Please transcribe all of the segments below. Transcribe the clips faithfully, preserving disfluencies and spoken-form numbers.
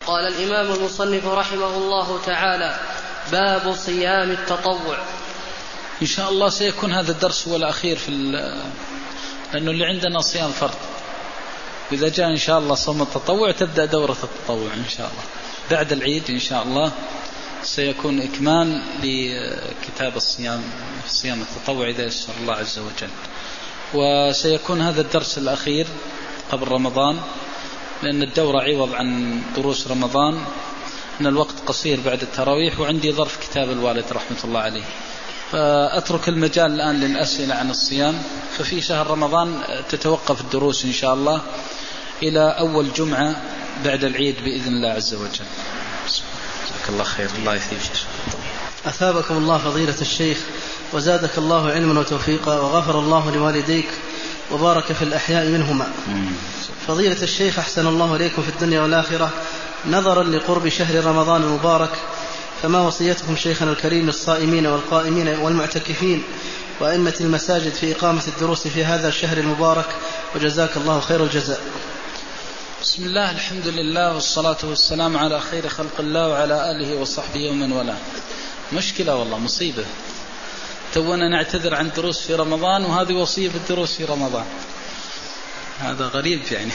قال الإمام المصنف رحمه الله تعالى: باب صيام التطوع. إن شاء الله سيكون هذا الدرس هو الأخير في لأنه اللي عندنا صيام فرض، وإذا جاء إن شاء الله صوم التطوع تبدأ دورة التطوع إن شاء الله بعد العيد إن شاء الله. سيكون إكمال لكتاب الصيام صيام التطوع إذا يسر الله عز وجل. وسيكون هذا الدرس الأخير قبل رمضان، لأن الدورة عوض عن دروس رمضان، أن الوقت قصير بعد التراويح، وعندي ظرف كتاب الوالد رحمة الله عليه، فأترك المجال الآن للأسئلة عن الصيام. ففي شهر رمضان تتوقف الدروس إن شاء الله إلى أول جمعة بعد العيد بإذن الله عز وجل. جزاك الله خير. الله يثيب شيخ. أثابكم الله فضيلة الشيخ، وزادك الله علما وتوفيقا، وغفر الله لوالديك وبارك في الأحياء منهما. فضيلة الشيخ، أحسن الله إليكم في الدنيا والآخرة. نظرا لقرب شهر رمضان المبارك، فما وصيتكم شيخنا الكريم للصائمين والقائمين والمعتكفين وأئمة المساجد في إقامة الدروس في هذا الشهر المبارك؟ وجزاك الله خير الجزاء. بسم الله، الحمد لله، والصلاة والسلام على خير خلق الله وعلى آله وصحبه ومن والاه. مشكلة والله، مصيبة، تونا نعتذر عن دروس في رمضان وهذه وصية بالدروس في رمضان، هذا غريب يعني.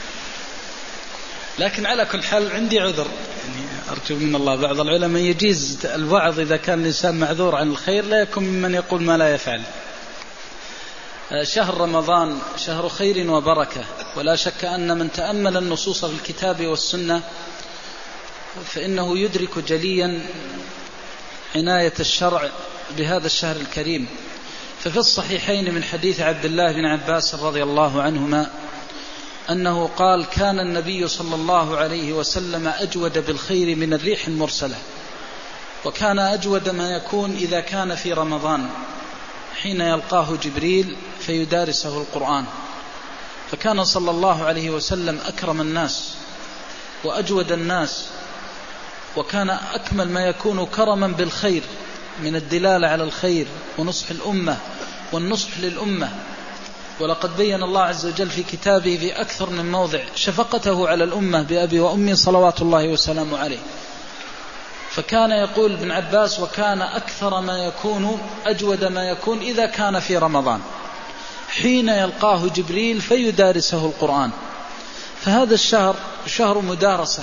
لكن على كل حال عندي عذر، يعني أرجو من الله. بعض العلماء يجيز الوعظ إذا كان الإنسان معذور عن الخير، لا يكون ممن يقول ما لا يفعل. شهر رمضان شهر خير وبركة، ولا شك أن من تأمل النصوص في الكتاب والسنة فإنه يدرك جليا عناية الشرع بهذا الشهر الكريم. ففي الصحيحين من حديث عبد الله بن عباس رضي الله عنهما أنه قال: كان النبي صلى الله عليه وسلم أجود بالخير من الريح المرسلة، وكان أجود ما يكون إذا كان في رمضان حين يلقاه جبريل فيدارسه القرآن. فكان صلى الله عليه وسلم أكرم الناس وأجود الناس، وكان أكمل ما يكون كرما بالخير من الدلالة على الخير ونصح الأمة والنصح للأمة. ولقد بين الله عز وجل في كتابه في أكثر من موضع شفقته على الأمة بأبي وأمي صلوات الله وسلامه عليه. فكان يقول ابن عباس: وكان أكثر ما يكون أجود ما يكون إذا كان في رمضان حين يلقاه جبريل فيدارسه القرآن. فهذا الشهر شهر مدارسة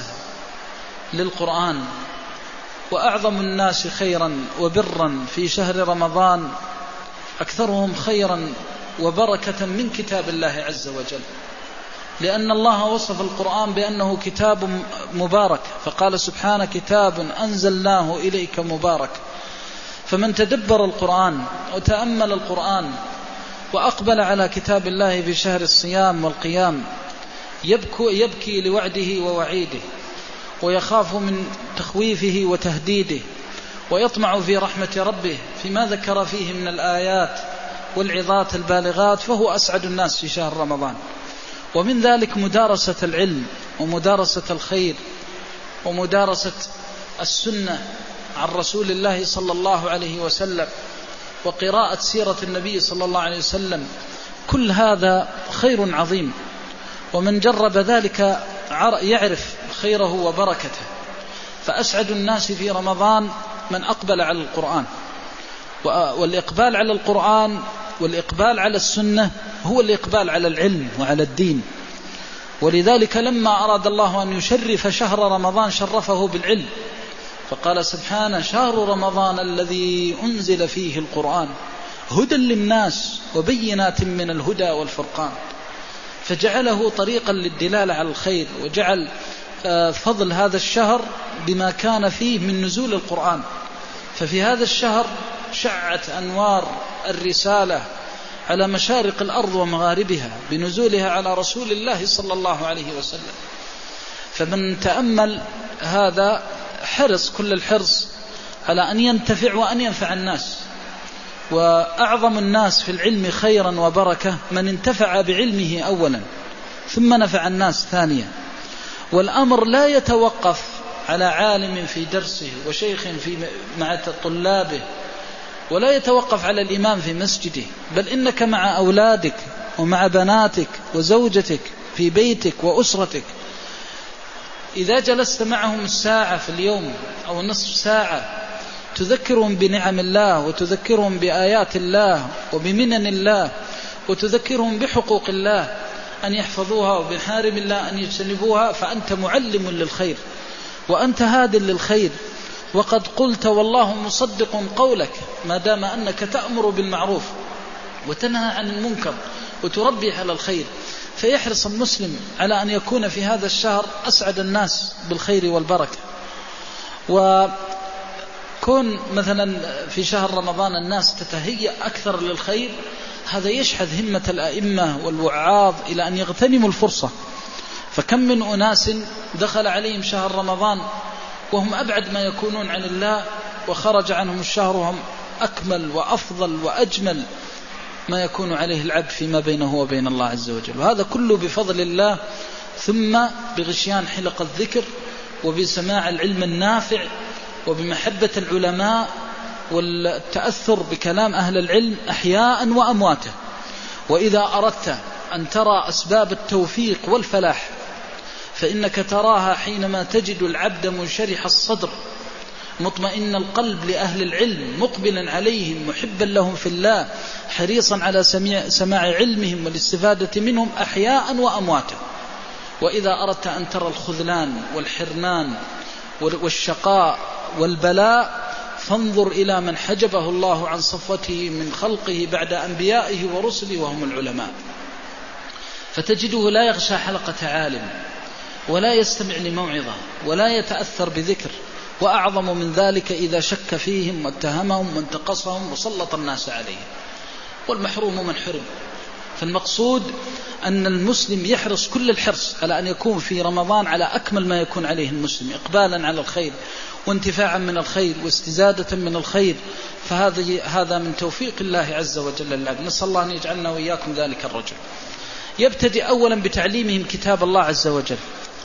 للقرآن، وأعظم الناس خيرا وبرا في شهر رمضان أكثرهم خيرا وبركة من كتاب الله عز وجل، لأن الله وصف القرآن بأنه كتاب مبارك، فقال سبحانه: كتاب أنزلناه إليك مبارك. فمن تدبر القرآن وتأمل القرآن وأقبل على كتاب الله في شهر الصيام والقيام يبكي, يبكي لوعده ووعيده، ويخاف من تخويفه وتهديده، ويطمع في رحمة ربه فيما ذكر فيه من الآيات والعظات البالغات، فهو أسعد الناس في شهر رمضان. ومن ذلك مدارسة العلم ومدارسة الخير ومدارسة السنة عن رسول الله صلى الله عليه وسلم، وقراءة سيرة النبي صلى الله عليه وسلم. كل هذا خير عظيم، ومن جرب ذلك يعرف خيره وبركته. فأسعد الناس في رمضان من أقبل على القرآن، والإقبال على القرآن والإقبال على السنة هو الإقبال على العلم وعلى الدين. ولذلك لما أراد الله أن يشرف شهر رمضان شرفه بالعلم، فقال سبحانه: شهر رمضان الذي أنزل فيه القرآن هدى للناس وبينات من الهدى والفرقان. فجعله طريقا للدلالة على الخير، وجعل فضل هذا الشهر بما كان فيه من نزول القرآن. ففي هذا الشهر شعت أنوار الرسالة على مشارق الأرض ومغاربها بنزولها على رسول الله صلى الله عليه وسلم. فمن تأمل هذا حرص كل الحرص على أن ينتفع وأن ينفع الناس. وأعظم الناس في العلم خيرا وبركة من انتفع بعلمه أولا ثم نفع الناس ثانيا. والأمر لا يتوقف على عالم في درسه وشيخ في مع طلابه، ولا يتوقف على الإمام في مسجده، بل إنك مع أولادك ومع بناتك وزوجتك في بيتك وأسرتك إذا جلست معهم الساعة في اليوم أو نصف ساعة تذكرهم بنعم الله وتذكرهم بآيات الله وبمنن الله وتذكرهم بحقوق الله أن يحفظوها وبحارم الله أن يجتنبوها، فأنت معلم للخير وأنت هاد للخير، وقد قلت والله مصدق قولك ما دام أنك تأمر بالمعروف وتنهى عن المنكر وتربي على الخير. فيحرص المسلم على أن يكون في هذا الشهر أسعد الناس بالخير والبركة. وكون مثلا في شهر رمضان الناس تتهيأ أكثر للخير، هذا يشحذ همة الأئمة والوعاظ إلى أن يغتنموا الفرصة. فكم من أناس دخل عليهم شهر رمضان وهم أبعد ما يكونون عن الله، وخرج عنهم الشهر وهم أكمل وأفضل وأجمل ما يكون عليه العبد فيما بينه وبين الله عز وجل. وهذا كله بفضل الله، ثم بغشيان حلق الذكر وبسماع العلم النافع وبمحبة العلماء والتأثر بكلام أهل العلم أحياء وأمواتا. وإذا أردت أن ترى أسباب التوفيق والفلاح فإنك تراها حينما تجد العبد منشرح الصدر مطمئن القلب لأهل العلم مقبلا عليهم محبا لهم في الله حريصا على سماع علمهم والاستفادة منهم أحياء وأمواتا. وإذا أردت أن ترى الخذلان والحرمان والشقاء والبلاء فانظر إلى من حجبه الله عن صفوته من خلقه بعد أنبيائه ورسله وهم العلماء، فتجده لا يغشى حلقة عالم ولا يستمع لموعظة ولا يتأثر بذكر، وأعظم من ذلك إذا شك فيهم واتهمهم وانتقصهم وسلط الناس عليهم، والمحروم من حرم. فالمقصود أن المسلم يحرص كل الحرص على أن يكون في رمضان على أكمل ما يكون عليه المسلم، إقبالا على الخير وانتفاعا من الخير واستزادة من الخير. فهذا هذا من توفيق الله عز وجل للعبد. نسأل الله أن يجعلنا وإياكم ذلك الرجل. يبتدئ أولا بتعليمهم كتاب الله عز وجل،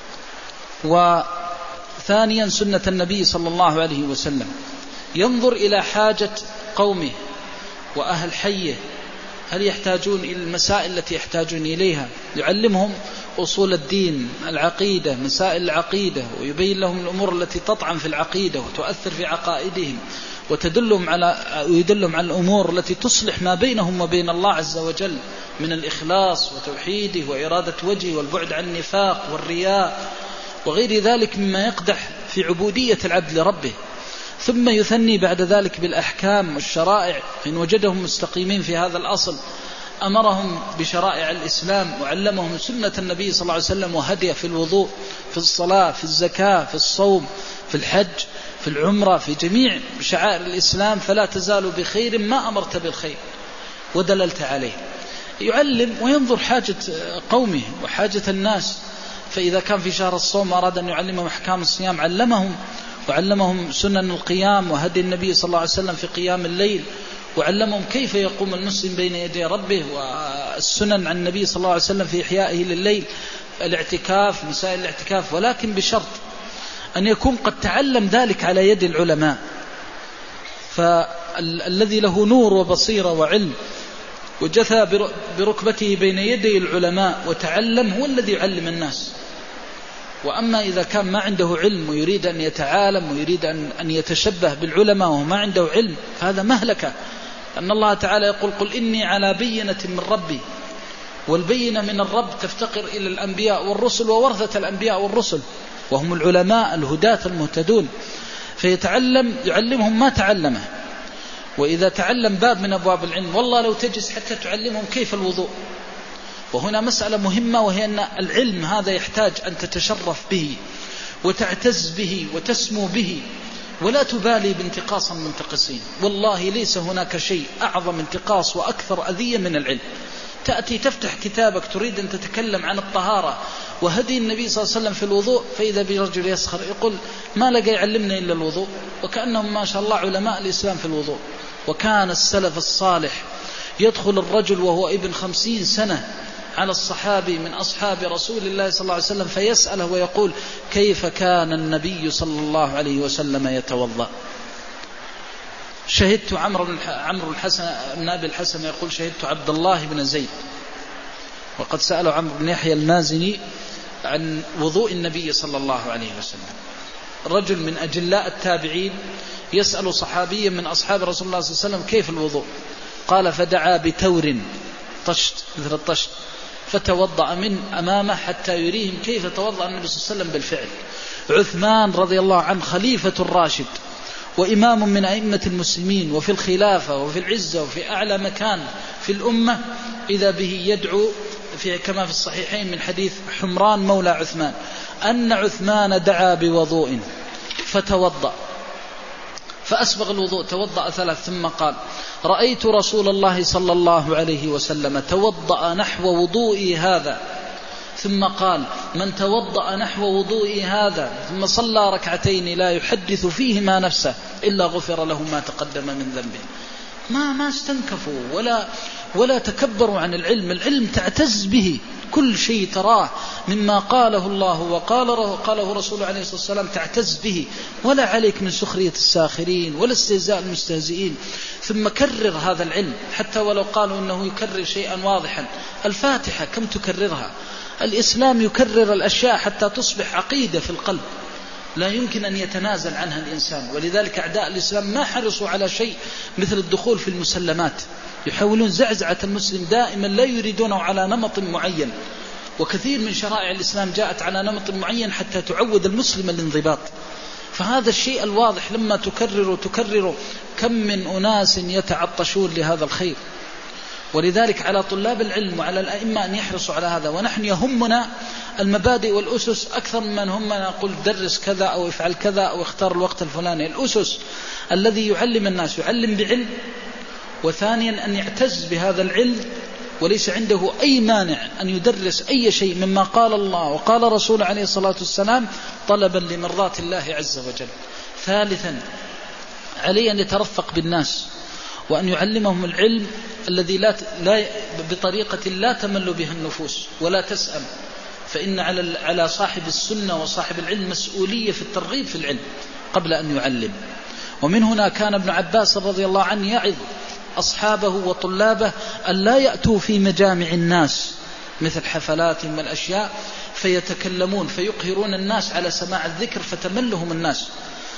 وثانيا سنة النبي صلى الله عليه وسلم. ينظر إلى حاجة قومه وأهل حيه، هل يحتاجون إلى المسائل التي يحتاجون إليها، يعلمهم أصول الدين، العقيدة، مسائل العقيدة، ويبين لهم الأمور التي تطعن في العقيدة وتؤثر في عقائدهم، وتدلهم على ويدلهم على الأمور التي تصلح ما بينهم وبين الله عز وجل من الإخلاص وتوحيده وإرادة وجهه والبعد عن النفاق والرياء وغير ذلك مما يقدح في عبودية العبد لربه. ثم يثني بعد ذلك بالأحكام والشرائع، إن وجدهم مستقيمين في هذا الأصل أمرهم بشرائع الإسلام وعلمهم سنة النبي صلى الله عليه وسلم وهديه في الوضوء، في الصلاة، في الزكاة، في الصوم، في الحج، في العمرة، في جميع شعائر الإسلام. فلا تزال بخير ما أمرت بالخير ودللت عليه. يعلم وينظر حاجة قومه وحاجة الناس. فإذا كان في شهر الصوم أراد أن يعلمهم أحكام الصيام علمهم، وعلمهم سنن القيام وهدي النبي صلى الله عليه وسلم في قيام الليل، وعلمهم كيف يقوم المسلم بين يدي ربه، والسنن عن النبي صلى الله عليه وسلم في إحيائه لليل، الاعتكاف، مسائل الاعتكاف، ولكن بشرط أن يكون قد تعلم ذلك على يد العلماء. فالذي له نور وبصيرة وعلم وجثى بركبته بين يدي العلماء وتعلم هو الذي يعلم الناس. وأما إذا كان ما عنده علم ويريد أن يتعالم ويريد أن يتشبه بالعلماء وهو ما عنده علم فهذا مهلكة. أن الله تعالى يقول قل إني على بينة من ربي، والبينة من الرب تفتقر إلى الأنبياء والرسل وورثة الأنبياء والرسل وهم العلماء الهداة المهتدون. فيتعلم يعلمهم ما تعلمه. وإذا تعلم باب من أبواب العلم والله لو تجلس حتى تعلمهم كيف الوضوء. وهنا مسألة مهمة، وهي أن العلم هذا يحتاج أن تتشرف به وتعتز به وتسمو به، ولا تبالي بانتقاص المنتقصين. والله ليس هناك شيء أعظم انتقاص وأكثر أذية من العلم. تأتي تفتح كتابك تريد أن تتكلم عن الطهارة وهدي النبي صلى الله عليه وسلم في الوضوء، فإذا برجل يسخر يقول ما لقى يعلمنا إلا الوضوء، وكأنهم ما شاء الله علماء الإسلام في الوضوء. وكان السلف الصالح يدخل الرجل وهو ابن خمسين سنة على الصحابي من أصحاب رسول الله صلى الله عليه وسلم فيسأله ويقول كيف كان النبي صلى الله عليه وسلم يتوضأ. شهدت عمرو عمرو الحسن بن أبي الحسن يقول شهدت عبد الله بن زيد، وقد سأله عمرو بن يحيى المازني عن وضوء النبي صلى الله عليه وسلم. رجل من أجلاء التابعين يسأل صحابيا من أصحاب رسول الله صلى الله عليه وسلم كيف الوضوء؟ قال فدعا بتور طشت مثل الطشت فتوضأ من أمامه حتى يريهم كيف توضأ النبي صلى الله عليه وسلم بالفعل. عثمان رضي الله عنه خليفة الراشد وإمام من أئمة المسلمين وفي الخلافة وفي العزة وفي أعلى مكان في الأمة، إذا به يدعو في كما في الصحيحين من حديث حمران مولى عثمان أن عثمان دعا بوضوء فتوضأ فأسبغ الوضوء، توضأ ثلاث ثم قال رأيت رسول الله صلى الله عليه وسلم توضأ نحو وضوئي هذا، ثم قال من توضأ نحو وضوئي هذا ثم صلى ركعتين لا يحدث فيهما نفسه إلا غفر له ما تقدم من ذنبه. ما ما استنكفوا ولا ولا تكبروا عن العلم. العلم تعتز به، كل شيء تراه مما قاله الله وقاله قاله رسوله عليه الصلاة والسلام تعتز به، ولا عليك من سخرية الساخرين ولا استهزاء المستهزئين. ثم كرر هذا العلم حتى ولو قالوا أنه يكرر شيئا واضحا. الفاتحة كم تكررها؟ الإسلام يكرر الأشياء حتى تصبح عقيدة في القلب لا يمكن أن يتنازل عنها الإنسان. ولذلك أعداء الإسلام ما حرصوا على شيء مثل الدخول في المسلمات، يحاولون زعزعة المسلم دائما، لا يريدونه على نمط معين. وكثير من شرائع الإسلام جاءت على نمط معين حتى تعود المسلم الانضباط. فهذا الشيء الواضح لما تكرر تكرر كم من أناس يتعطشون لهذا الخير. ولذلك على طلاب العلم وعلى الأئمة أن يحرصوا على هذا. ونحن يهمنا المبادئ والأسس أكثر ممن همنا نقول درس كذا أو افعل كذا أو اختار الوقت الفلاني. الأسس الذي يعلم الناس يعلم بعلم، وثانيا أن يعتز بهذا العلم وليس عنده أي مانع أن يدرس أي شيء مما قال الله وقال رسول عليه الصلاة والسلام طلبا لمرضات الله عز وجل. ثالثا عليه أن يترفق بالناس وأن يعلمهم العلم الذي لا لا بطريقة لا تمل بها النفوس ولا تسأم. فإن على على صاحب السنة وصاحب العلم مسؤولية في الترغيب في العلم قبل أن يعلم. ومن هنا كان ابن عباس رضي الله عنه يعظ أصحابه وطلابه أن لا يأتوا في مجامع الناس مثل حفلاتهم والأشياء فيتكلمون فيقهرون الناس على سماع الذكر فتملهم الناس،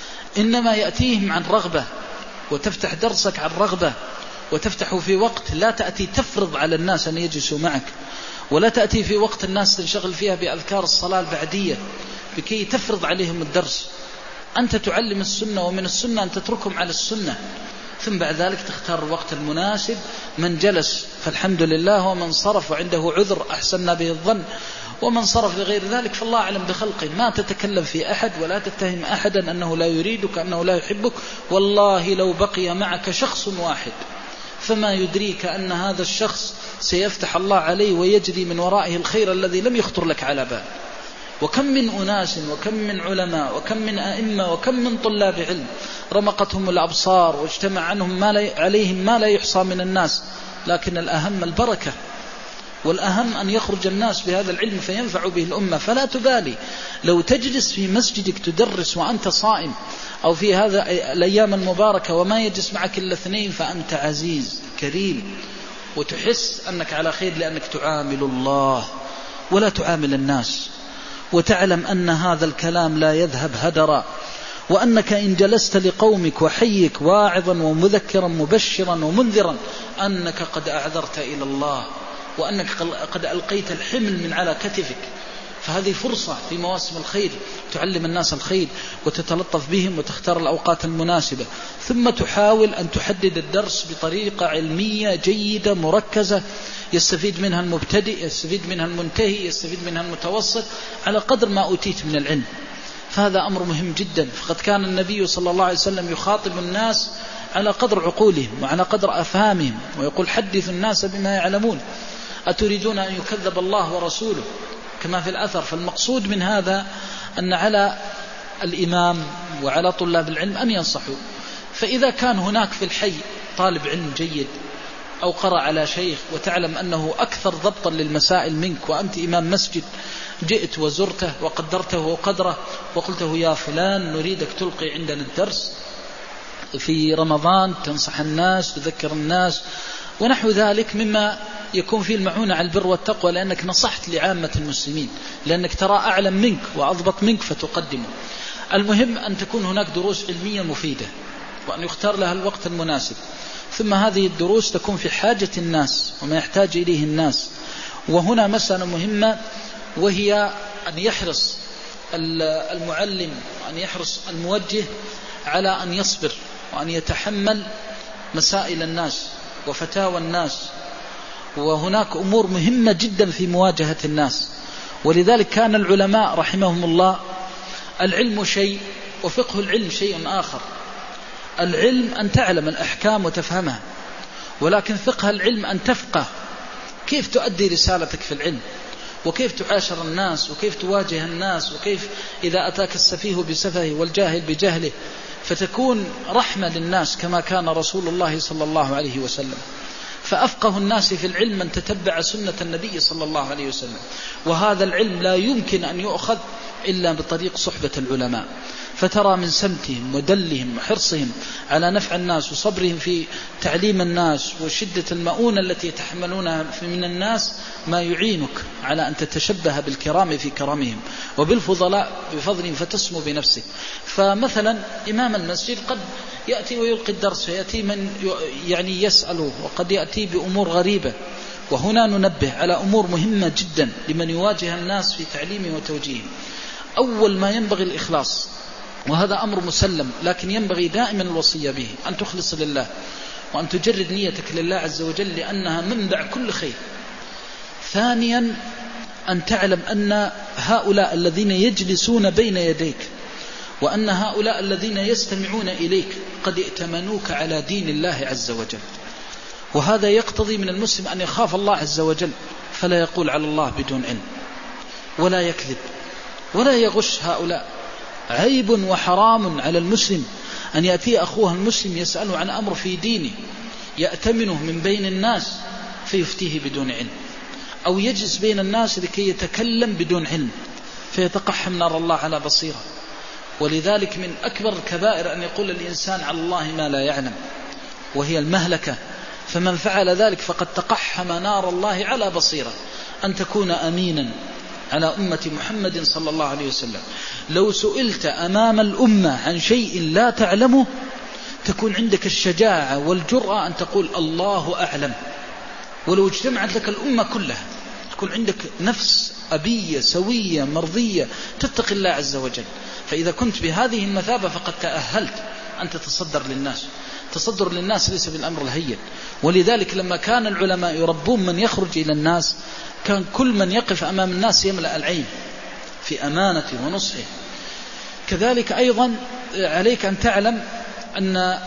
إنما يأتيهم عن رغبة، وتفتح درسك عن رغبة، وتفتح في وقت لا تأتي تفرض على الناس أن يجلسوا معك، ولا تأتي في وقت الناس تنشغل فيها بأذكار الصلاة البعدية بكي تفرض عليهم الدرس. أنت تعلم السنة، ومن السنة أن تتركهم على السنة، ثم بعد ذلك تختار الوقت المناسب. من جلس فالحمد لله، ومن صرف وعنده عذر أحسننا به الظن، ومن صرف لغير ذلك فالله أعلم بخلقه. ما تتكلم في أحد ولا تتهم أحدا أنه لا يريدك أنه لا يحبك. والله لو بقي معك شخص واحد فما يدريك أن هذا الشخص سيفتح الله عليه ويجري من ورائه الخير الذي لم يخطر لك على بال. وكم من أناس وكم من علماء وكم من أئمة وكم من طلاب علم رمقتهم الأبصار واجتمع عنهم ما لا عليهم ما لا يحصى من الناس، لكن الأهم البركة، والأهم أن يخرج الناس بهذا العلم فينفع به الأمة. فلا تبالي لو تجلس في مسجدك تدرس وأنت صائم، أو في هذا الأيام المباركة وما يجلس معك إلا اثنين، فأنت عزيز كريم وتحس أنك على خير، لأنك تعامل الله ولا تعامل الناس، وتعلم أن هذا الكلام لا يذهب هدرا، وأنك إن جلست لقومك وحيك واعظا ومذكرا مبشرا ومنذرا أنك قد أعذرت إلى الله، وأنك قد ألقيت الحمل من على كتفك. فهذه فرصة في مواسم الخير تعلم الناس الخير وتتلطف بهم وتختار الأوقات المناسبة، ثم تحاول أن تحدد الدرس بطريقة علمية جيدة مركزة يستفيد منها المبتدئ، يستفيد منها المنتهي، يستفيد منها المتوسط على قدر ما أوتيت من العلم. فهذا أمر مهم جدا. فقد كان النبي صلى الله عليه وسلم يخاطب الناس على قدر عقولهم وعلى قدر أفهامهم، ويقول حدث الناس بما يعلمون، أتريدون أن يكذب الله ورسوله كما في الأثر. فالمقصود من هذا أن على الإمام وعلى طلاب العلم أن ينصحوا. فإذا كان هناك في الحي طالب علم جيد أو قرأ على شيخ وتعلم أنه أكثر ضبطا للمسائل منك، وأنت إمام مسجد جئت وزرته وقدرته وقدره وقلته يا فلان نريدك تلقي عندنا الدرس في رمضان، تنصح الناس تذكر الناس ونحو ذلك مما يكون فيه المعونة على البر والتقوى، لأنك نصحت لعامة المسلمين، لأنك ترى أعلم منك وأضبط منك فتقدمه. المهم أن تكون هناك دروس علمية مفيدة، وأن يختار لها الوقت المناسب. ثم هذه الدروس تكون في حاجة الناس وما يحتاج إليه الناس. وهنا مسألة مهمة، وهي أن يحرص المعلم وأن يحرص الموجه على أن يصبر وأن يتحمل مسائل الناس وفتاوى الناس. وهناك أمور مهمة جدا في مواجهة الناس. ولذلك كان العلماء رحمهم الله العلم شيء وفقه العلم شيء آخر. العلم أن تعلم الأحكام وتفهمها، ولكن فقه العلم أن تفقه كيف تؤدي رسالتك في العلم، وكيف تعاشر الناس، وكيف تواجه الناس، وكيف إذا أتاك السفيه بسفهه والجاهل بجهله فتكون رحمة للناس كما كان رسول الله صلى الله عليه وسلم. فأفقه الناس في العلم من تتبع سنة النبي صلى الله عليه وسلم. وهذا العلم لا يمكن أن يؤخذ إلا بطريق صحبة العلماء. فترى من سمتهم ودلهم وحرصهم على نفع الناس وصبرهم في تعليم الناس وشدة المؤونة التي يتحملونها من الناس ما يعينك على أن تتشبه بالكرام في كرمهم وبالفضلاء بفضلهم فتسمو بنفسك. فمثلا إمام المسجد قد يأتي ويلقي الدرس، ويأتي من يعني يسأله، وقد يأتي بأمور غريبة. وهنا ننبه على أمور مهمة جدا لمن يواجه الناس في تعليمه وتوجيهه. أول ما ينبغي الإخلاص، وهذا أمر مسلم، لكن ينبغي دائما الوصية به، أن تخلص لله وأن تجرد نيتك لله عز وجل، لأنها منبع كل خير. ثانيا أن تعلم أن هؤلاء الذين يجلسون بين يديك وأن هؤلاء الذين يستمعون إليك قد ائتمنوك على دين الله عز وجل. وهذا يقتضي من المسلم أن يخاف الله عز وجل، فلا يقول على الله بدون علم، ولا يكذب، ولا يغش هؤلاء. عيب وحرام على المسلم أن يأتي أخوه المسلم يسأله عن أمر في دينه يأتمنه من بين الناس فيفتيه بدون علم، أو يجلس بين الناس لكي يتكلم بدون علم فيتقحم نار الله على بصيرة. ولذلك من أكبر الكبائر أن يقول الإنسان على الله ما لا يعلم، وهي المهلكة. فمن فعل ذلك فقد تقحم نار الله على بصيرة. أن تكون أمينا على أمة محمد صلى الله عليه وسلم. لو سئلت أمام الأمة عن شيء لا تعلمه تكون عندك الشجاعة والجرأة أن تقول الله أعلم. ولو اجتمعت لك الأمة كلها تكون عندك نفس أبية سوية مرضية تتقي الله عز وجل. فإذا كنت بهذه المثابة فقد تأهلت أن تتصدر للناس. تصدر للناس ليس بالأمر الهين. ولذلك لما كان العلماء يربون من يخرج إلى الناس كان كل من يقف أمام الناس يملأ العين في أمانته ونصحه. كذلك أيضا عليك أن تعلم أن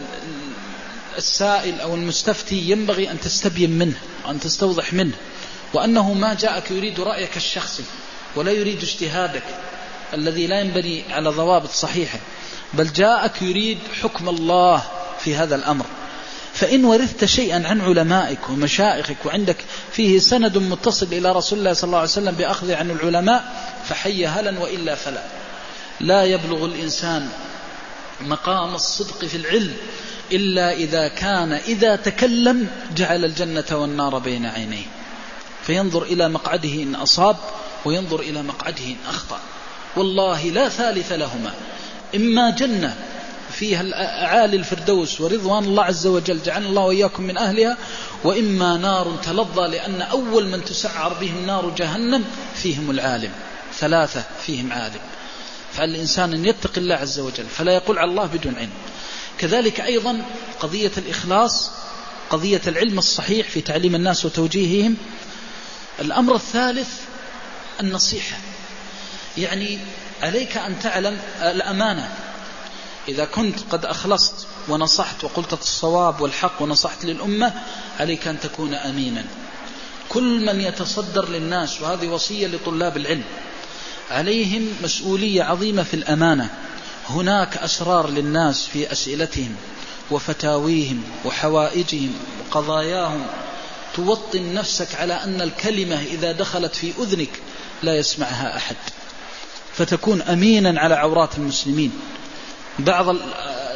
السائل أو المستفتي ينبغي أن تستبين منه وأن تستوضح منه، وأنه ما جاءك يريد رأيك الشخصي ولا يريد اجتهادك الذي لا ينبني على ضوابط صحيحة، بل جاءك يريد حكم الله في هذا الأمر. فإن ورثت شيئا عن علمائك ومشائخك وعندك فيه سند متصل إلى رسول الله صلى الله عليه وسلم بأخذ عن العلماء فحي هلا، وإلا فلا. لا يبلغ الإنسان مقام الصدق في العلم إلا إذا كان إذا تكلم جعل الجنة والنار بين عينيه، فينظر إلى مقعده إن أصاب وينظر إلى مقعده إن أخطأ. والله لا ثالث لهما، إما جنة فيها أعالي الفردوس ورضوان الله عز وجل جعلنا الله وإياكم من أهلها، وإما نار تلظى، لأن أول من تسعر بهم نار جهنم فيهم العالم. ثلاثة فيهم عالم. فالإنسان أن يتقي الله عز وجل فلا يقول على الله بدون علم. كذلك أيضا قضية الإخلاص، قضية العلم الصحيح في تعليم الناس وتوجيههم. الأمر الثالث النصيحة، يعني عليك أن تعلم الأمانة. إذا كنت قد أخلصت ونصحت وقلت الصواب والحق ونصحت للأمة عليك أن تكون أمينا. كل من يتصدر للناس، وهذه وصية لطلاب العلم، عليهم مسؤولية عظيمة في الأمانة. هناك أسرار للناس في أسئلتهم وفتاويهم وحوائجهم وقضاياهم، توطن نفسك على أن الكلمة إذا دخلت في أذنك لا يسمعها أحد، فتكون أمينا على عورات المسلمين. بعض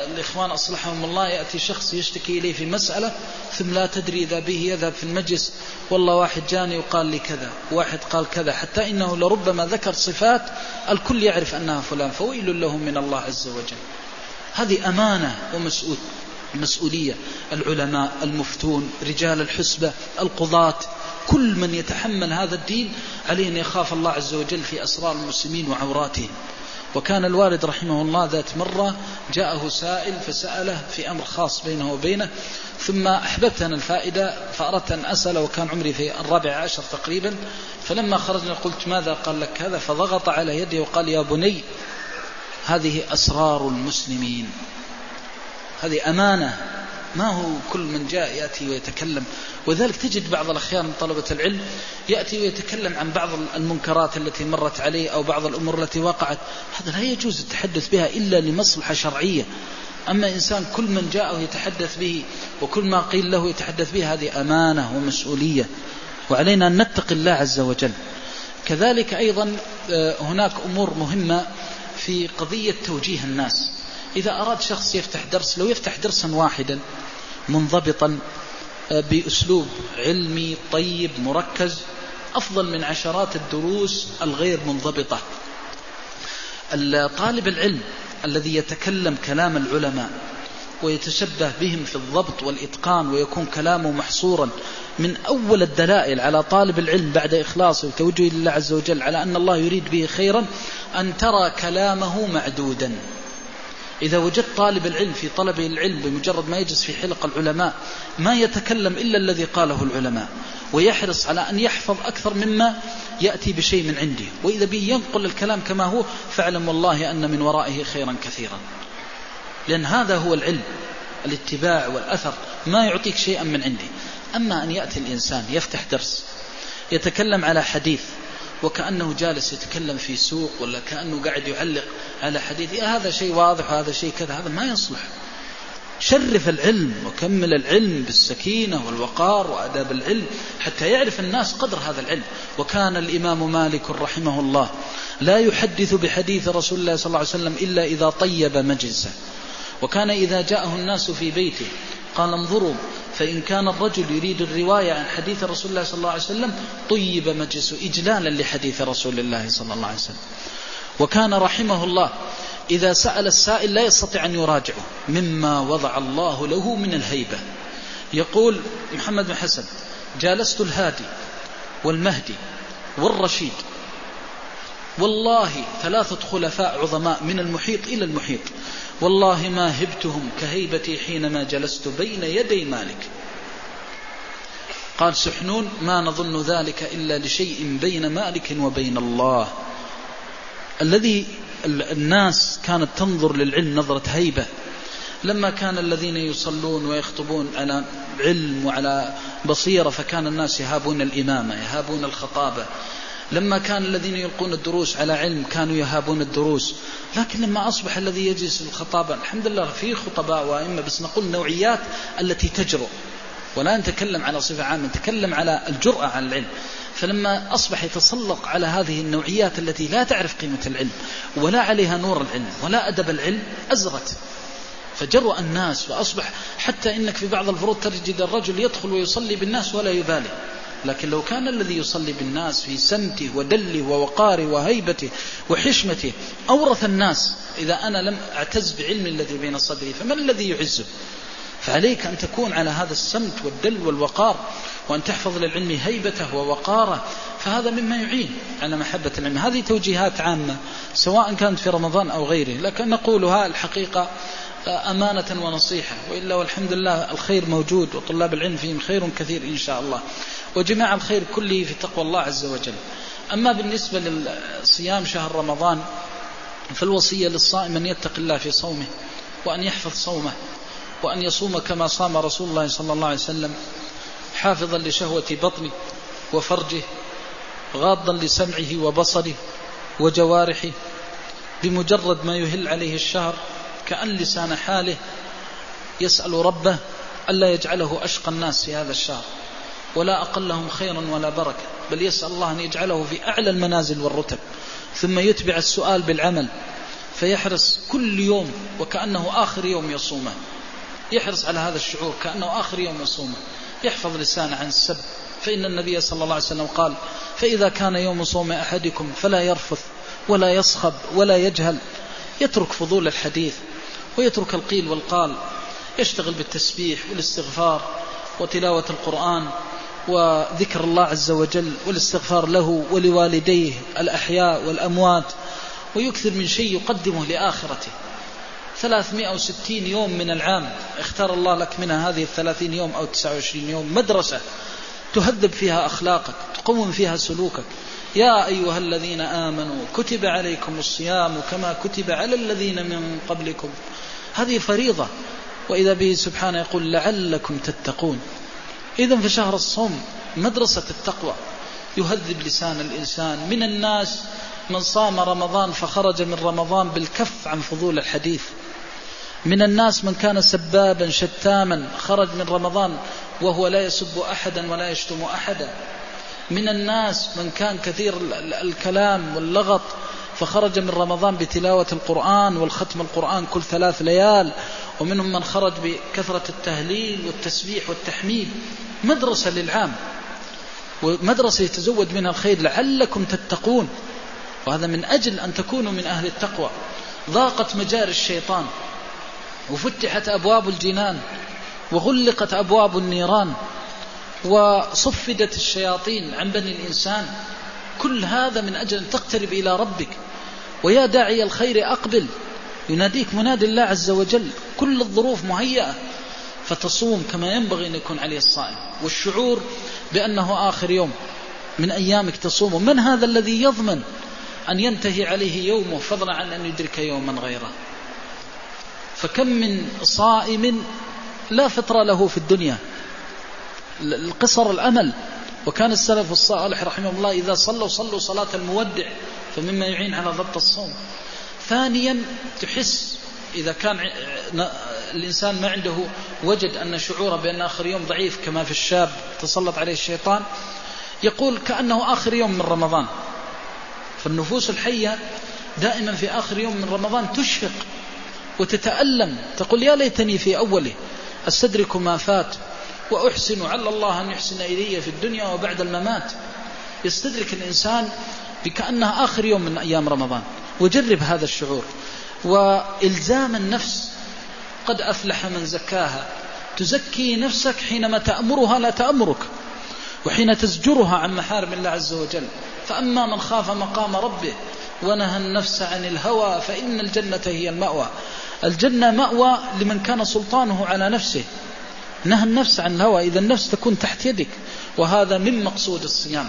الإخوان أصلحهم الله يأتي شخص يشتكي إليه في مسألة ثم لا تدري إذا به يذهب في المجلس والله واحد جاني وقال لي كذا واحد قال كذا، حتى إنه لربما ذكر صفات الكل يعرف أنها فلان، فويل لهم من الله عز وجل. هذه أمانة ومسؤول مسؤولية. العلماء، المفتون، رجال الحسبة، القضاة، كل من يتحمل هذا الدين عليه أن يخاف الله عز وجل في أسرار المسلمين وعوراتهم. وكان الوالد رحمه الله ذات مرة جاءه سائل فسأله في أمر خاص بينه وبينه، ثم أحببت أنا الفائدة فأردت أن أسأل، وكان عمري في الرابع عشر تقريبا، فلما خرجنا قلت ماذا قال لك هذا؟ فضغط على يدي وقال يا بني هذه أسرار المسلمين، هذه أمانة، ما هو كل من جاء يأتي ويتكلم. وذلك تجد بعض الأخيار من طلبة العلم يأتي ويتكلم عن بعض المنكرات التي مرت عليه أو بعض الأمور التي وقعت، هذا لا يجوز التحدث بها إلا لمصلحة شرعية. أما إنسان كل من جاءه يتحدث به وكل ما قيل له يتحدث به، هذه أمانة ومسؤولية، وعلينا أن نتقي الله عز وجل. كذلك أيضا هناك أمور مهمة في قضية توجيه الناس. إذا أراد شخص يفتح درس، لو يفتح درسا واحدا منضبطا بأسلوب علمي طيب مركز، أفضل من عشرات الدروس الغير منضبطة. طالب العلم الذي يتكلم كلام العلماء ويتشبه بهم في الضبط والإتقان ويكون كلامه محصورا، من أول الدلائل على طالب العلم بعد إخلاصه وتوجه لله عز وجل على أن الله يريد به خيرا أن ترى كلامه معدودا. إذا وجدت طالب العلم في طلبه العلم بمجرد ما يجلس في حلق العلماء ما يتكلم إلا الذي قاله العلماء، ويحرص على أن يحفظ أكثر مما يأتي بشيء من عنده، وإذا به ينقل الكلام كما هو، فاعلم والله أن من ورائه خيرا كثيرا. لأن هذا هو العلم، الاتباع والأثر، ما يعطيك شيئا من عنده. أما أن يأتي الإنسان يفتح درس يتكلم على حديث وكأنه جالس يتكلم في سوق، ولا كأنه قاعد يعلق على حديث، إيه هذا شيء واضح وهذا شيء كذا، هذا ما يصلح. شرف العلم وكمل العلم بالسكينة والوقار وآداب العلم حتى يعرف الناس قدر هذا العلم. وكان الإمام مالك رحمه الله لا يحدث بحديث رسول الله صلى الله عليه وسلم إلا إذا طيب مجلسه، وكان إذا جاءه الناس في بيته قال انظروا فإن كان الرجل يريد الرواية عن حديث رسول الله صلى الله عليه وسلم طيب مجلسه إجلالا لحديث رسول الله صلى الله عليه وسلم. وكان رحمه الله إذا سأل السائل لا يستطيع أن يراجعه مما وضع الله له من الهيبة. يقول محمد بن حسن جالست الهادي والمهدي والرشيد والله ثلاثة خلفاء عظماء من المحيط إلى المحيط، والله ما هبتهم كهيبتي حينما جلست بين يدي مالك. قال سحنون ما نظن ذلك إلا لشيء بين مالك وبين الله. الذي الناس كانت تنظر للعلم نظرة هيبة. لما كان الذين يصلون ويخطبون على علم وعلى بصيرة فكان الناس يهابون الإمامة يهابون الخطابة. لما كان الذين يلقون الدروس على علم كانوا يهابون الدروس. لكن لما أصبح الذي يجلس الخطابة، الحمد لله في خطباء وإما، بس نقول نوعيات التي تجرؤ، ولا نتكلم على صفة عامة، نتكلم على الجرأة على العلم. فلما أصبح يتسلق على هذه النوعيات التي لا تعرف قيمة العلم ولا عليها نور العلم ولا أدب العلم، أزرت فجرؤ الناس. وأصبح حتى إنك في بعض الفروض تجد الرجل يدخل ويصلي بالناس ولا يبالي، لكن لو كان الذي يصلي بالناس في سمته ودله ووقاره وهيبته وحشمته أورث الناس، إذا أنا لم أعتز بعلم الذي بين صدري فمن الذي يعزه؟ فعليك أن تكون على هذا السمت والدل والوقار، وأن تحفظ للعلم هيبته ووقاره، فهذا مما يعين على محبة العلم. هذه توجيهات عامة سواء كانت في رمضان أو غيره، لكن نقولها الحقيقة أمانة ونصيحة، وإلا والحمد لله الخير موجود وطلاب العلم فيهم خير كثير إن شاء الله، وجماع الخير كله في تقوى الله عز وجل. أما بالنسبة للصيام شهر رمضان فالوصية للصائم أن يتق الله في صومه، وأن يحفظ صومه، وأن يصوم كما صام رسول الله صلى الله عليه وسلم، حافظا لشهوة بطنه وفرجه، غاضا لسمعه وبصره وجوارحه، بمجرد ما يهل عليه الشهر كأن لسان حاله يسأل ربه ألا يجعله أشقى الناس في هذا الشهر ولا أقلهم خيرا ولا بركة، بل يسأل الله أن يجعله في أعلى المنازل والرتب، ثم يتبع السؤال بالعمل، فيحرص كل يوم وكأنه آخر يوم يصومه، يحرص على هذا الشعور كأنه آخر يوم يصومه، يحفظ لسانه عن السب، فإن النبي صلى الله عليه وسلم قال: فإذا كان يوم صوم أحدكم فلا يرفث ولا يصخب ولا يجهل، يترك فضول الحديث ويترك القيل والقال، يشتغل بالتسبيح والاستغفار وتلاوة القرآن وذكر الله عز وجل والاستغفار له ولوالديه الأحياء والأموات، ويكثر من شيء يقدمه لآخرته. ثلاثمائة وستين يوم من العام اختار الله لك منها هذه الثلاثين يوم أو تسعة وعشرين يوم مدرسة تهذب فيها أخلاقك، تقوم فيها سلوكك. يا أيها الذين آمنوا كتب عليكم الصيام كما كتب على الذين من قبلكم، هذه فريضة. وإذا به سبحانه يقول: لعلكم تتقون. إذن في شهر الصوم مدرسة التقوى، يهذب لسان الإنسان. من الناس من صام رمضان فخرج من رمضان بالكف عن فضول الحديث، من الناس من كان سبابا شتاما خرج من رمضان وهو لا يسب أحدا ولا يشتم أحدا، من الناس من كان كثير الكلام واللغط فخرج من رمضان بتلاوة القرآن والختم القرآن كل ثلاث ليال، ومنهم من خرج بكثرة التهليل والتسبيح والتحميد. مدرسة للعام ومدرسة يتزود منها الخير، لعلكم تتقون. وهذا من أجل أن تكونوا من أهل التقوى. ضاقت مجاري الشيطان وفتحت أبواب الجنان وغلقت أبواب النيران وصفدت الشياطين عن بني الإنسان. كل هذا من أجل أن تقترب إلى ربك. ويا داعي الخير أقبل، يناديك منادي الله عز وجل. كل الظروف مهيئة فتصوم كما ينبغي أن يكون عليه الصائم، والشعور بأنه آخر يوم من أيامك تصوم. من هذا الذي يضمن أن ينتهي عليه يومه فضلا عن أن يدرك يوما غيره؟ فكم من صائم لا فطر له في الدنيا، القصر الأمل. وكان السلف الصالح رحمه الله إذا صلوا صلوا صلاة المودع، فمما يعين على ضبط الصوم. ثانيا تحس إذا كان الإنسان ما عنده وجد أن شعوره بأن آخر يوم ضعيف كما في الشاب تسلط عليه الشيطان، يقول كأنه آخر يوم من رمضان. فالنفوس الحية دائما في آخر يوم من رمضان تشفق وتتألم، تقول: يا ليتني في أوله أستدرك ما فات وأحسن على الله أن يحسن إلي في الدنيا وبعد الممات. يستدرك الإنسان بكأنها آخر يوم من أيام رمضان. وجرب هذا الشعور. وإلزام النفس، قد أفلح من زكاها. تزكي نفسك حينما تأمرها لا تأمرك، وحين تزجرها عن محارم الله عز وجل. فأما من خاف مقام ربه ونهى النفس عن الهوى فإن الجنة هي المأوى. الجنة مأوى لمن كان سلطانه على نفسه، نهى النفس عن الهوى، إذا النفس تكون تحت يدك. وهذا من مقصود الصيام.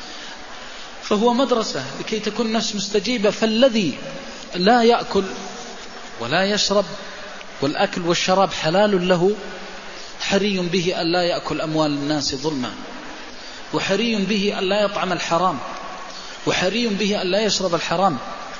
فهو مدرسة لكي تكون النفس مستجيبة. فالذي لا يأكل ولا يشرب، والأكل والشراب حلال له، حري به أن لا يأكل أموال الناس ظلما، وحري به أن لا يطعم الحرام، وحري به أن لا يشرب الحرام.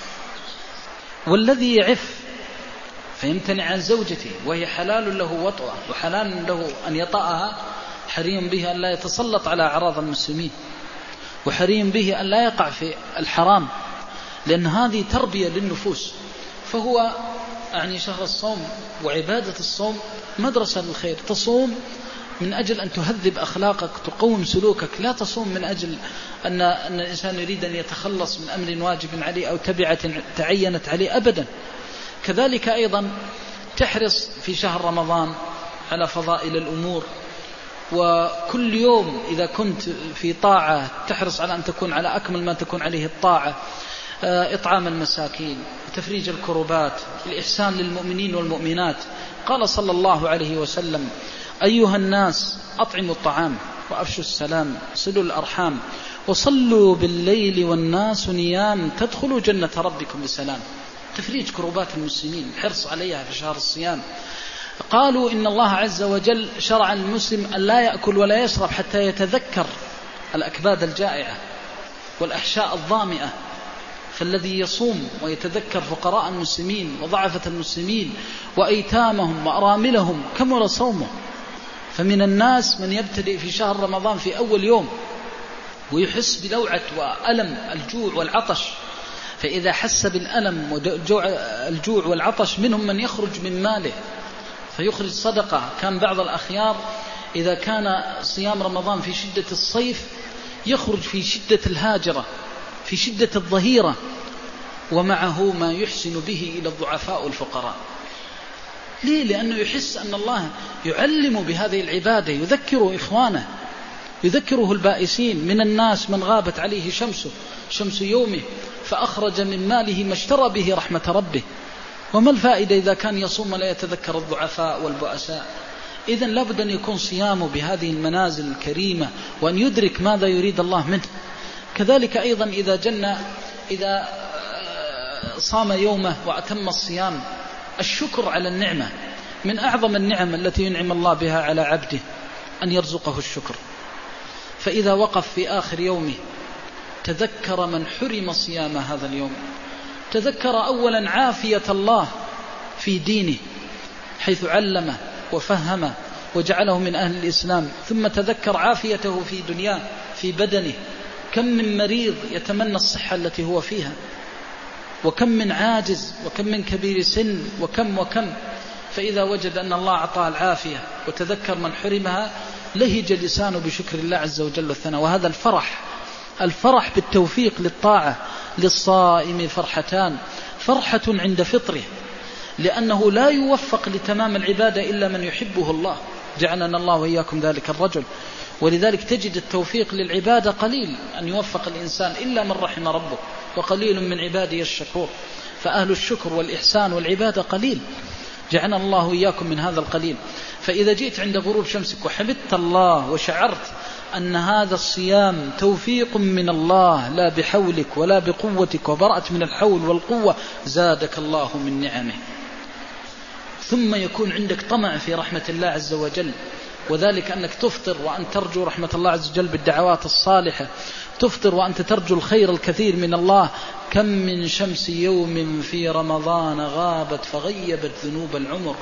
والذي يعف فيمتنع عن زوجته وهي حلال له وطئة وحلال له أن يطأها، حري به أن لا يتسلط على أعراض المسلمين، وحري به أن لا يقع في الحرام، لأن هذه تربية للنفوس. فهو يعني شهر الصوم وعبادة الصوم مدرسة للخير. تصوم من أجل أن تهذب أخلاقك، تقوم سلوكك. لا تصوم من أجل أن, أن الإنسان يريد أن يتخلص من أمر واجب عليه أو تبعة تعينت عليه أبدا. كذلك أيضا تحرص في شهر رمضان على فضائل الأمور، وكل يوم إذا كنت في طاعة تحرص على أن تكون على أكمل ما تكون عليه الطاعة. إطعام المساكين، تفريج الكربات، الإحسان للمؤمنين والمؤمنات. قال صلى الله عليه وسلم: أيها الناس أطعموا الطعام وأفشوا السلام، صلوا الأرحام، وصلوا بالليل والناس نيام، تدخلوا جنة ربكم بسلام. تفريج كربات المسلمين، حرص عليها في شهر الصيام. قالوا إن الله عز وجل شرع المسلم أن لا يأكل ولا يشرب حتى يتذكر الأكباد الجائعة والأحشاء الظامئة. فالذي يصوم ويتذكر فقراء المسلمين وضعفة المسلمين وأيتامهم وأراملهم كمل صومه. فمن الناس من يبتدئ في شهر رمضان في أول يوم ويحس بلوعة وألم الجوع والعطش، فإذا حس بالألم والجوع والعطش منهم من يخرج من ماله فيخرج صدقة. كان بعض الأخيار إذا كان صيام رمضان في شدة الصيف يخرج في شدة الهاجرة في شدة الظهيرة ومعه ما يحسن به إلى الضعفاء والفقراء. ليه؟ لأنه يحس أن الله يعلم بهذه العبادة، يذكره إخوانه، يذكره البائسين. من الناس من غابت عليه شمسه شمس يومه فأخرج من ماله ما اشترى به رحمة ربه. وما الفائدة إذا كان يصوم لا يتذكر الضعفاء والبؤساء؟ إذن لابد أن يكون صيامه بهذه المنازل الكريمة وأن يدرك ماذا يريد الله منه. كذلك أيضا إذا جن إذا صام يومه وأتم الصيام الشكر على النعمة. من أعظم النعم التي ينعم الله بها على عبده أن يرزقه الشكر. فإذا وقف في آخر يومه تذكر من حرم صيام هذا اليوم، تذكر أولا عافية الله في دينه حيث علمه وفهمه وجعله من أهل الإسلام، ثم تذكر عافيته في دنياه في بدنه. كم من مريض يتمنى الصحة التي هو فيها، وكم من عاجز، وكم من كبير سن، وكم وكم. فإذا وجد أن الله أعطاه العافية وتذكر من حرمها لهج لسانه بشكر الله عز وجل والثناء. وهذا الفرح الفرح بالتوفيق للطاعة. للصائم فرحتان: فرحة عند فطره لأنه لا يوفق لتمام العبادة إلا من يحبه الله، جعلنا الله وإياكم ذلك الرجل. ولذلك تجد التوفيق للعبادة قليل أن يوفق الإنسان إلا من رحم ربه، وقليل من عبادي الشكور. فأهل الشكر والإحسان والعبادة قليل، جعلنا الله وإياكم من هذا القليل. فإذا جئت عند غروب شمسك وحمدت الله وشعرت أن هذا الصيام توفيق من الله لا بحولك ولا بقوتك وبرأت من الحول والقوة، زادك الله من نعمه. ثم يكون عندك طمع في رحمة الله عز وجل، وذلك أنك تفطر وأن ترجو رحمة الله عز وجل بالدعوات الصالحة، تفطر وأنت ترجو الخير الكثير من الله. كم من شمس يوم في رمضان غابت فغيبت ذنوب العمر،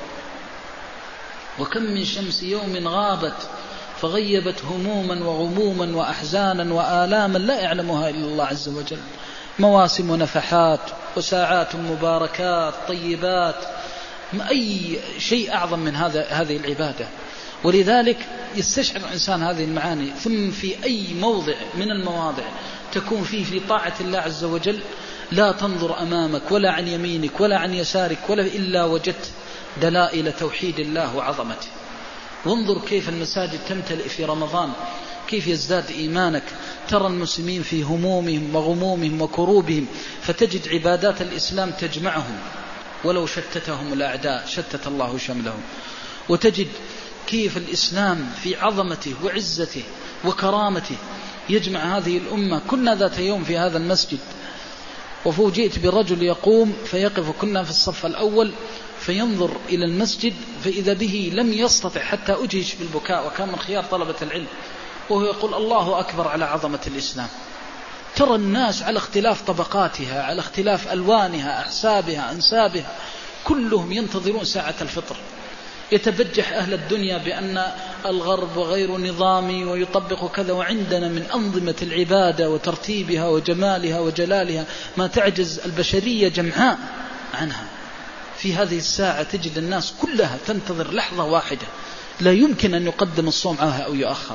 وكم من شمس يوم غابت فغيبت هموما وغموما وأحزانا وآلاما لا يعلمها إلا الله عز وجل. مواسم نفحات وساعات مباركات طيبات، أي شيء أعظم من هذا هذه العبادة. ولذلك يستشعر الإنسان هذه المعاني. ثم في أي موضع من المواضع تكون فيه في طاعة الله عز وجل لا تنظر أمامك ولا عن يمينك ولا عن يسارك ولا إلا وجدت دلائل توحيد الله وعظمته. وانظر كيف المساجد تمتلئ في رمضان، كيف يزداد إيمانك. ترى المسلمين في همومهم وغمومهم وكروبهم، فتجد عبادات الإسلام تجمعهم ولو شتتهم الأعداء شتت الله شملهم. وتجد كيف الإسلام في عظمته وعزته وكرامته يجمع هذه الأمة. كنا ذات يوم في هذا المسجد وفوجئت برجل يقوم فيقف، كنا في الصف الأول، فينظر إلى المسجد فإذا به لم يستطع حتى أجهش بالبكاء، وكان من خيار طلبة العلم، وهو يقول الله أكبر على عظمة الإسلام. ترى الناس على اختلاف طبقاتها، على اختلاف ألوانها، أحسابها، أنسابها، كلهم ينتظرون ساعة الفطر. يتبجح أهل الدنيا بأن الغرب وغير نظامي ويطبق كذا، وعندنا من أنظمة العبادة وترتيبها وجمالها وجلالها ما تعجز البشرية جمعاء عنها. في هذه الساعة تجد الناس كلها تنتظر لحظة واحدة، لا يمكن أن يقدم الصوم عنها أو يؤخر.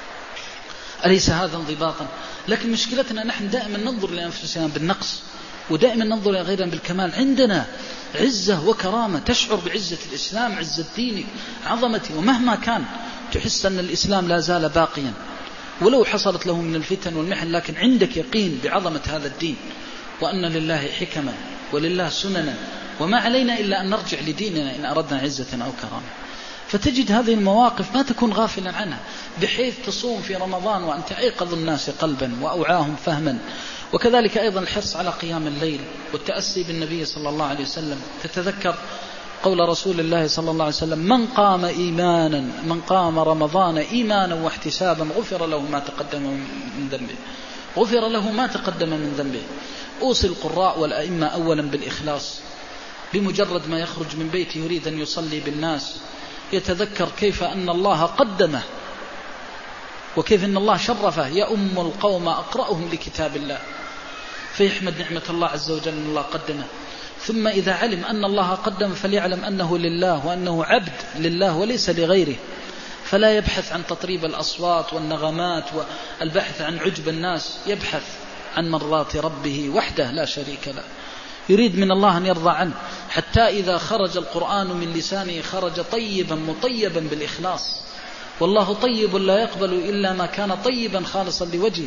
أليس هذا انضباطا؟ لكن مشكلتنا نحن دائما ننظر لأنفسنا بالنقص، ودائما ننظر لغيرنا بالكمال. عندنا عزة وكرامة، تشعر بعزة الإسلام، عزة دينك، عظمته، ومهما كان تحس أن الإسلام لا زال باقيا ولو حصلت له من الفتن والمحن، لكن عندك يقين بعظمة هذا الدين، وأن لله حكما ولله سننا، وما علينا إلا أن نرجع لديننا إن أردنا عزة أو كرامة. فتجد هذه المواقف ما تكون غافلا عنها، بحيث تصوم في رمضان وأنت أيقظ الناس قلبا وأوعاهم فهما. وكذلك أيضا الحرص على قيام الليل والتأسي بالنبي صلى الله عليه وسلم. تتذكر قول رسول الله صلى الله عليه وسلم: من قام إيمانا من قام رمضان إيمانا واحتسابا غفر له ما تقدم من ذنبه غفر له ما تقدم من ذنبه. أوصي القراء والأئمة أولا بالإخلاص. بمجرد ما يخرج من بيته يريد أن يصلي بالناس يتذكر كيف أن الله قدمه وكيف أن الله شرفه. يا أم القوم أقرأهم لكتاب الله. فيحمد نعمة الله عز وجل أن الله قدمه. ثم إذا علم أن الله قدم فليعلم أنه لله وأنه عبد لله وليس لغيره، فلا يبحث عن تطريب الأصوات والنغمات والبحث عن عجب الناس، يبحث عن مرضات ربه وحده لا شريك له، يريد من الله أن يرضى عنه، حتى إذا خرج القرآن من لسانه خرج طيبا مطيبا بالإخلاص، والله طيب لا يقبل إلا ما كان طيبا خالصا لوجهه،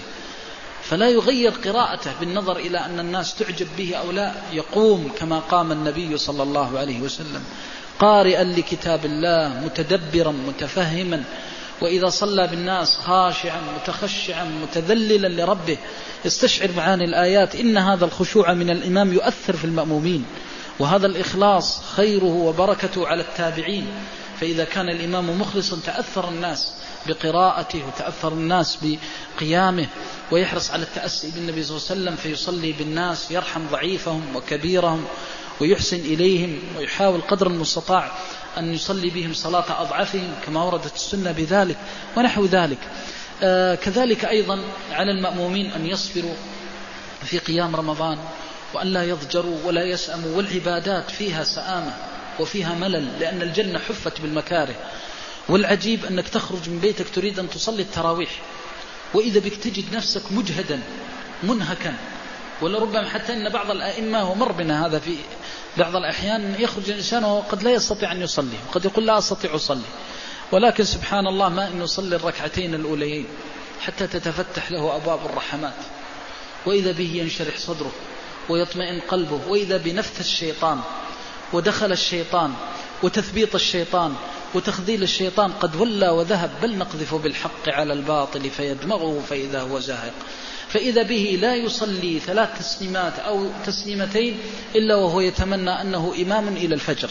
فلا يغير قراءته بالنظر إلى أن الناس تعجب به أو لا، يقوم كما قام النبي صلى الله عليه وسلم قارئا لكتاب الله متدبرا متفهما، وإذا صلى بالناس خاشعا متخشعا متذللا لربه يستشعر معاني الآيات. إن هذا الخشوع من الإمام يؤثر في المأمومين، وهذا الإخلاص خيره وبركته على التابعين، فإذا كان الإمام مخلصا تأثر الناس بقراءته وتأثر الناس بقيامه، ويحرص على التأسي بالنبي صلى الله عليه وسلم فيصلي بالناس، يرحم ضعيفهم وكبيرهم ويحسن إليهم، ويحاول قدر المستطاع أن يصلي بهم صلاة أضعفهم كما وردت السنة بذلك ونحو ذلك. آه كذلك أيضا على المأمومين أن يصبروا في قيام رمضان وأن لا يضجروا ولا يسأموا، والعبادات فيها سآمة وفيها ملل، لأن الجنة حفت بالمكاره. والعجيب أنك تخرج من بيتك تريد أن تصلي التراويح، وإذا بك تجد نفسك مجهدا منهكا، ولربما حتى أن بعض الأئمة ومر بنا هذا في بعض الأحيان، يخرج الإنسان وقد لا يستطيع أن يصلي، وقد يقول لا أستطيع أصلي، ولكن سبحان الله ما أن يصلي الركعتين الأوليين حتى تتفتح له أبواب الرحمات، وإذا به ينشرح صدره ويطمئن قلبه، وإذا بنفث الشيطان ودخل الشيطان وتثبيط الشيطان وتخذيل الشيطان قد ولى وذهب، بل نقذف بالحق على الباطل فيدمغه فإذا هو زاهق، فإذا به لا يصلي ثلاث تسليمات أو تسليمتين إلا وهو يتمنى أنه إمام إلى الفجر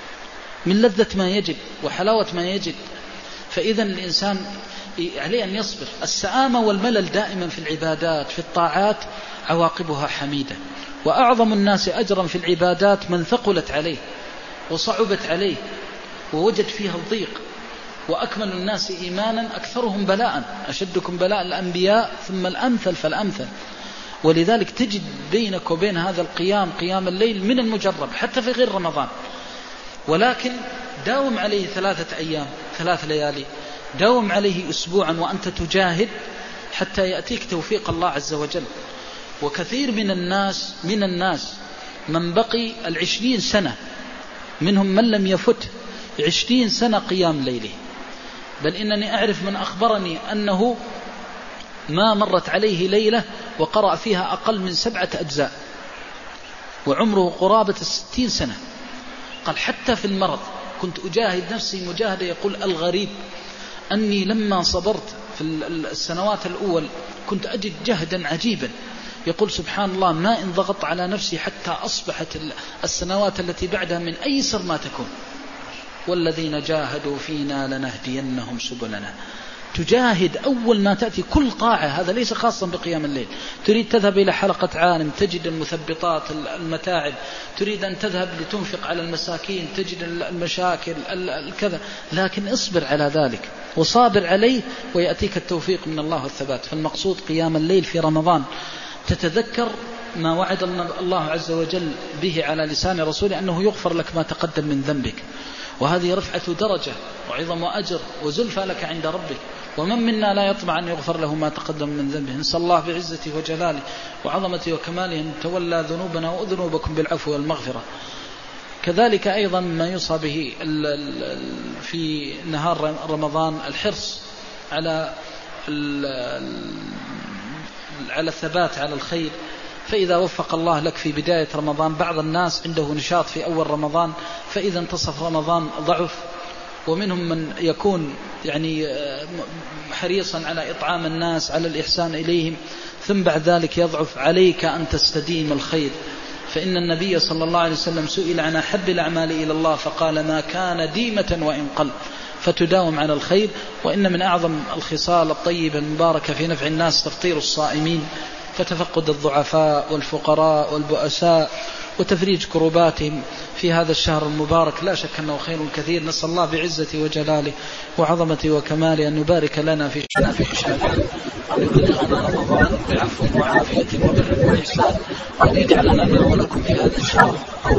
من لذة ما يجد وحلاوة ما يجد. فإذا الإنسان عليه أن يصبر. السآمة والملل دائما في العبادات في الطاعات عواقبها حميدة، وأعظم الناس أجرا في العبادات من ثقلت عليه وصعبت عليه ووجد فيها الضيق، وأكمل الناس إيمانا أكثرهم بلاء، أشدكم بلاء الأنبياء ثم الأمثل فالأمثل. ولذلك تجد بينك وبين هذا القيام قيام الليل من المجرب حتى في غير رمضان، ولكن داوم عليه ثلاثة أيام ثلاث ليالي، داوم عليه أسبوعا وأنت تجاهد حتى يأتيك توفيق الله عز وجل. وكثير من الناس من الناس من بقي العشرين سنة، منهم من لم يفت عشرين سنة قيام ليله، بل إنني أعرف من أخبرني أنه ما مرت عليه ليلة وقرأ فيها أقل من سبعة أجزاء وعمره قرابة الستين سنة. قال حتى في المرض كنت أجاهد نفسي مجاهدة، يقول الغريب أني لما صبرت في السنوات الأول كنت أجد جهدا عجيبا، يقول سبحان الله ما إن ضغط على نفسي حتى أصبحت السنوات التي بعدها من أيسر ما تكون، والذين جاهدوا فينا لنهدينهم سبلنا. تجاهد أول ما تأتي كل طاعة، هذا ليس خاصا بقيام الليل. تريد تذهب إلى حلقة عالم تجد المثبطات المتاعب، تريد أن تذهب لتنفق على المساكين تجد المشاكل الكذا، لكن اصبر على ذلك وصابر عليه ويأتيك التوفيق من الله والثبات. فالمقصود قيام الليل في رمضان تتذكر ما وعد الله عز وجل به على لسان رسوله أنه يغفر لك ما تقدم من ذنبك، وهذه رفعة درجة وعظم أجر وزلفى لك عند ربك. ومن منا لا يطمع أن يغفر له ما تقدم من ذنبه؟ نسأل الله بعزته وجلاله وعظمته وكماله أن تولى ذنوبنا وأذنوبكم بالعفو والمغفرة. كذلك أيضا ما يوصى به في نهار رمضان الحرص على على الثبات على الخير. فإذا وفق الله لك في بداية رمضان، بعض الناس عنده نشاط في أول رمضان، فإذا انتصف رمضان ضعف، ومنهم من يكون يعني حريصا على إطعام الناس على الإحسان إليهم، ثم بعد ذلك يضعف. عليك أن تستديم الخير، فإن النبي صلى الله عليه وسلم سئل عن أحب الأعمال إلى الله فقال ما كان ديمة وإن قل، فتداوم على الخير. وإن من أعظم الخصال الطيبة المباركة في نفع الناس تفطير الصائمين، كتفقد الضعفاء والفقراء والبؤساء وتفريج كروباتهم في هذا الشهر المبارك، لا شك أنه خير كثير. نسأل الله بعزته وجلاله وعظمته وكماله أن يبارك لنا في شهر وأن يبلغنا رمضان بعفو وعافية وبر وإحسان، وأن يجعلنا له ولكم في هذا الشهر